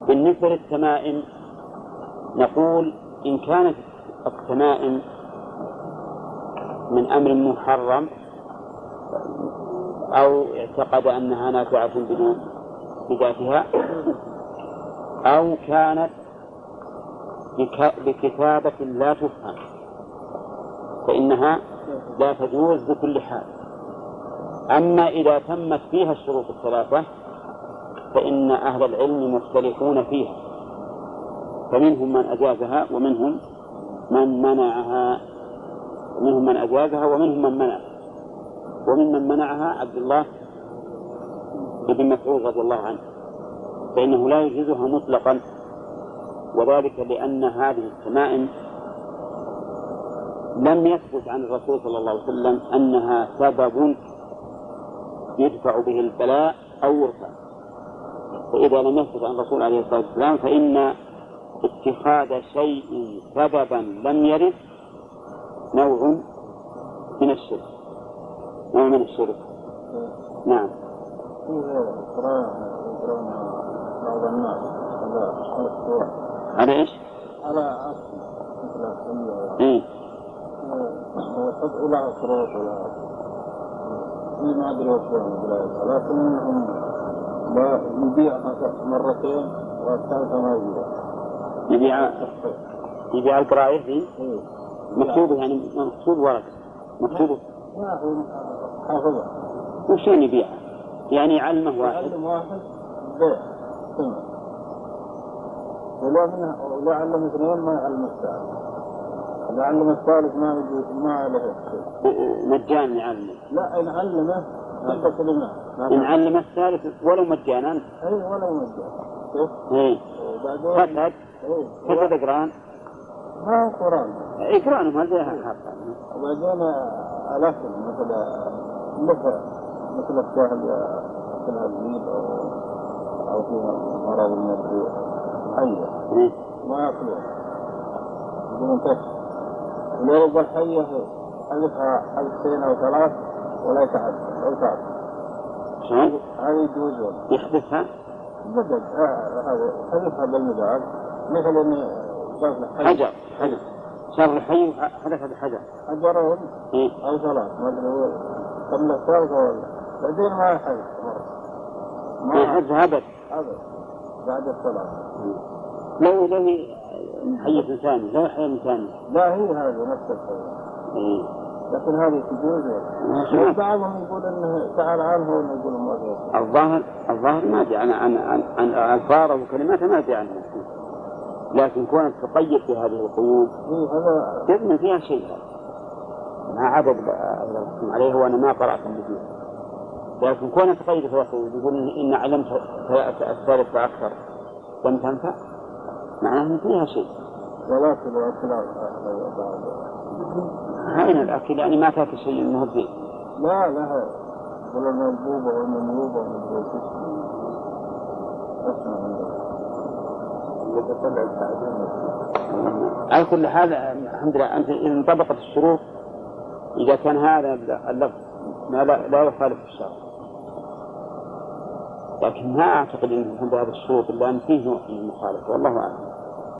بالنسبة للتمائم نقول إن كانت التمائم من أمر محرم أو اعتقد أنها نافعة بذاتها أو كانت بكتابة لا تفهم فإنها لا تجوز بكل حال. أما إذا تمت فيها الشروط الثلاثة فإن أهل العلم مختلفون فيها، فمنهم من أجازها ومنهم من منعها، ومنهم من أجازها ومنهم من منع، وممن منعها عبد الله بن مسعود رضي الله عنه، فإنه لا يجوزها مطلقا، وذلك لأن هذه التمائم لم يثبت عن الرسول صلى الله عليه وسلم أنها سبب يدفع به البلاء أو يرفع، فإذا لم يثبت عن الرسول عليه الصلاة والسلام فإن اتخاذ شيء سببا لم يرد نوع من الشرك، نوع من الشرك. نعم. بعض الناس على إيش؟ على أصل مثل إيه؟ ولا شروط ولا ما أدري ولا، لكنهم لا يبيع مرتين والثالثة ما يبيع. يبيع القراية دي مكتوب، يعني مكتوب ورق مكتوب. ما هو حافظة. وشين يبيع؟ يعني علمه واحد. علم واحد بيع سنة. ولا علم اثنين ما يعلم الثالث. إذا علم الثالث ما عليه شيء. مجانا يعلمه. لا إن علمه تلك كلمة. إن علم الثالث ولو مجانا. أي ولو مجانا. إيه. فسد قرآن. ما هو قرآن. قرآن ما زي حقا. وبعدين الأكل مثل السهل مثل الزيد أو فيها مرض من الريح حية ما يأكلون بدون كشف. ولو الحية حذفها حذفتين أو ثلاث ولا يتعدى أو تعب. شو؟ هذا يجوز يحذفها؟ بدل هذا حذفها بالمداد مثل إني حجر شر الحي حدث بحجر حجرون أو ثلاث ما أدري هو قبل الثالثة ولا بعدين ما يحدث ما يحدث أبد بعد الصلاة. لو حية ثاني لو حية ثاني لا هي هذه نفس الحية. لكن هذه تجوز. بعضهم يقول إنه تعال عنه ويقول ما فيه. الظاهر ما أدري عن ألفاظه وكلماته ما أدري عنه، لكن كونت تقيد في هذه القيود تبني فيها شيء ما عدد عليه وأنا ما قرأت به، لكن كونت تقيد في القيود يقول إن علمت الثالث فأكثر لم تنفع معناه فيها شيء. ولكن الأكل هين الأكل يعني ما تأكل شيء إنه زين. لا ولا منبوبة ولا منبوبة على كل هذا الحمد لله أنت إذا انطبقت الشروط إذا كان هذا اللفظ لا يخالف الشرع، لكن ما أعتقد أن هذا الشروط إلا أن فيه نوع من المخالفة والله أعلم.